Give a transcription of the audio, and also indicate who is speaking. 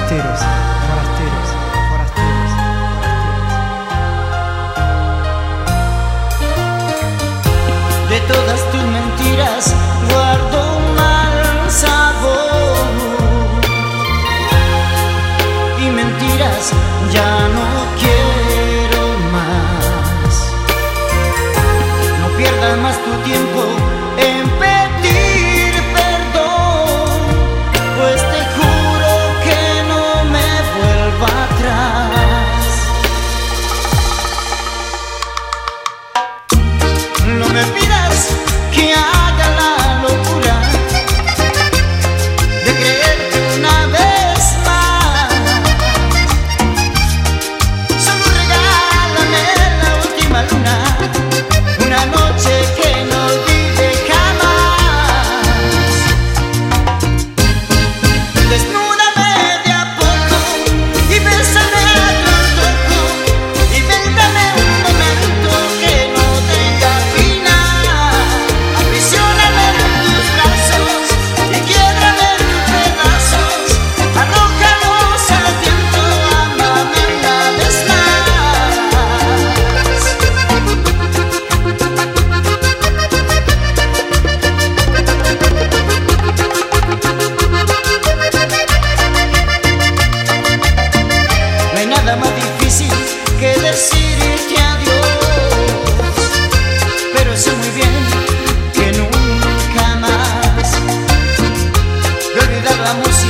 Speaker 1: forasteros, forasteros, forasteros, forasteros.
Speaker 2: De todas tus mentiras guardo un mal sabor, y mentiras ya no quiero más. No pierdas más tu tiempo en pedir perdón, pues te juro que no me vuelva atrás. No me pidas que haga la locura de creerte una vez más. Solo regálame la última luna, una noche que no olvide jamás. Desnúdame de a poco y bésame a tu antojo, invéntame un momento que no tenga final. Aprisioname en tus brazos y quiébrame en pedazos, arrójalos al viento, ámame una vez más. No hay nada más difícil que decirte adiós, pero sé muy bien que nunca más de olvidar la música